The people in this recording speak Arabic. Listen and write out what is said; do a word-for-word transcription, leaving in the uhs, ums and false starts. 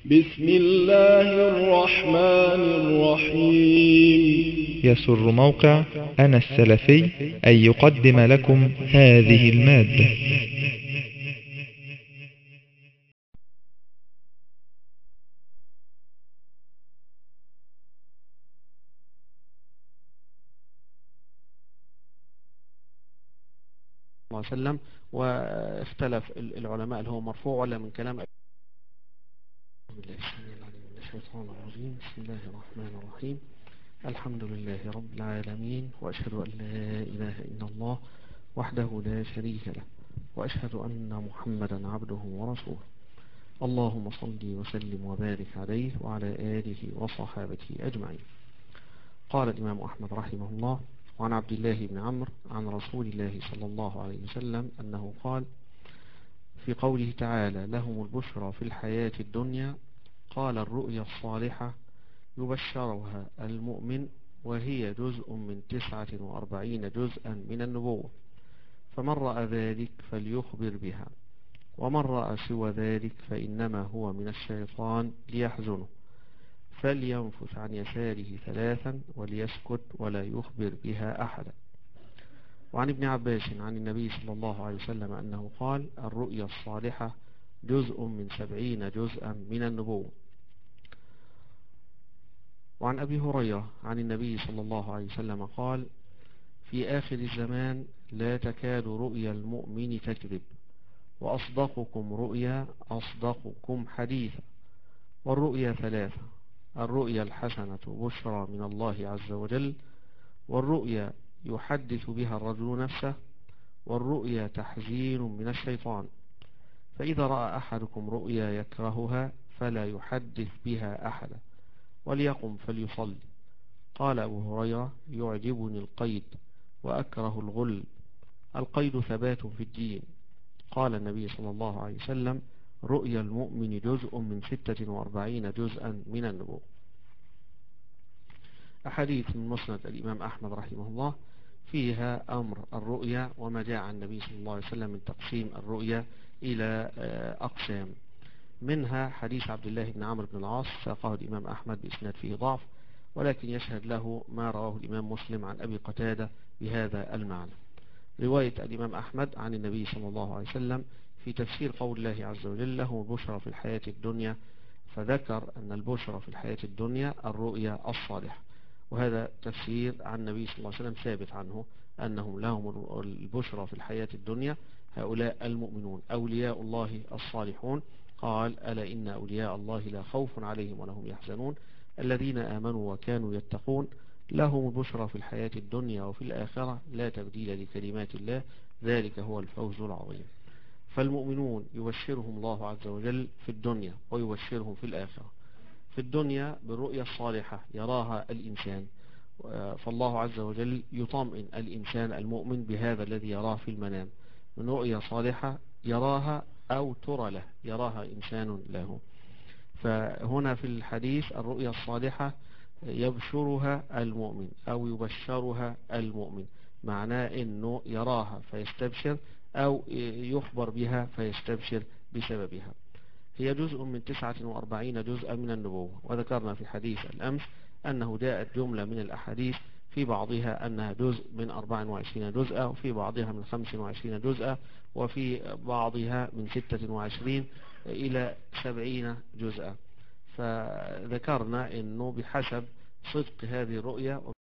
بسم الله الرحمن الرحيم. يسر موقع أنا السلفي أن يقدم لكم هذه المادة. الله عليه وسلم. واختلف العلماء اللي هو مرفوع ولا من كلام الشيطان الرجيم. بسم الله الرحمن الرحيم. الحمد لله رب العالمين، وأشهد أن لا إله إلا الله وحده لا شريك له، وأشهد أن محمدا عبده ورسوله. اللهم صل وسلم وبارك عليه وعلى آله وصحابته أجمعين. قال الإمام أحمد رحمه الله: وعن عبد الله بن عمرو عن رسول الله صلى الله عليه وسلم أنه قال في قوله تعالى: لهم البشرى في الحياة الدنيا، قال: الرؤيا الصالحة يبشرها المؤمن، وهي جزء من تسعة وأربعين جزءا من النبوة، فمن رأى ذلك فليخبر بها، ومن رأى سوى ذلك فإنما هو من الشيطان ليحزنه، فلينفث عن يساره ثلاثا وليسكت ولا يخبر بها أحدا. وعن ابن عباس عن النبي صلى الله عليه وسلم أنه قال: الرؤيا الصالحة جزء من سبعين جزءا من النبوة. وعن أبي هريرة عن النبي صلى الله عليه وسلم قال: في آخر الزمان لا تكاد رؤيا المؤمن تكذب، وأصدقكم رؤيا أصدقكم حديثا. والرؤيا ثلاثة: الرؤيا الحسنة بشرى من الله عز وجل، والرؤيا يحدث بها الرجل نفسه، والرؤيا تحذير من الشيطان. فإذا رأى أحدكم رؤيا يكرهها فلا يحدث بها أحدا، وليقم فليصلي. قال أبو هريرة: يعجبني القيد وأكره الغل. القيد ثبات في الدين. قال النبي صلى الله عليه وسلم: رؤيا المؤمن جزء من ستة وأربعين جزءا من النبوة. أحاديث من مسند الإمام أحمد رحمه الله فيها أمر الرؤيا وما جاء عن النبي صلى الله عليه وسلم من تقسيم الرؤيا إلى أقسام. منها حديث عبد الله بن عمرو بن العاص ساقه الإمام أحمد بإسناد فيه ضعف، ولكن يشهد له ما رواه الإمام مسلم عن أبي قتادة بهذا المعنى. رواية الإمام أحمد عن النبي صلى الله عليه وسلم في تفسير قول الله عز وجل: له البشرى في الحياة الدنيا، فذكر أن البشرى في الحياة الدنيا الرؤيا الصالحة، وهذا تفسير عن النبي صلى الله عليه وسلم ثابت عنه أنهم لهم البشرى في الحياة الدنيا. هؤلاء المؤمنون أولياء الله الصالحون. قال: ألا إن أولياء الله لا خوف عليهم ولا هم يحزنون الذين آمنوا وكانوا يتقون، لهم البشرى في الحياة الدنيا وفي الآخرة لا تبديل لكلمات الله، ذلك هو الفوز العظيم. فالمؤمنون يبشرهم الله عز وجل في الدنيا ويبشرهم في الآخرة. في الدنيا بالرؤيا الصالحة يراها الإنسان، فالله عز وجل يطمئن الإنسان المؤمن بهذا الذي يراه في المنام من رؤيا صالحة يراها أو ترى له، يراها إنسان له. فهنا في الحديث الرؤيا الصالحة يبشرها المؤمن أو يبشرها المؤمن، معناه أنه يراها فيستبشر أو يخبر بها فيستبشر بسببها. هي جزء من تسعة وأربعين جزءا من النبوة، وذكرنا في حديث الأمس أنه جاءت جملة من الأحاديث في بعضها أنها جزء من أربع وعشرين جزءا، وفي بعضها من خمس وعشرين جزءا، وفي بعضها من ستة وعشرين إلى سبعين جزءا. فذكرنا أنه بحسب صدق هذه الرؤيا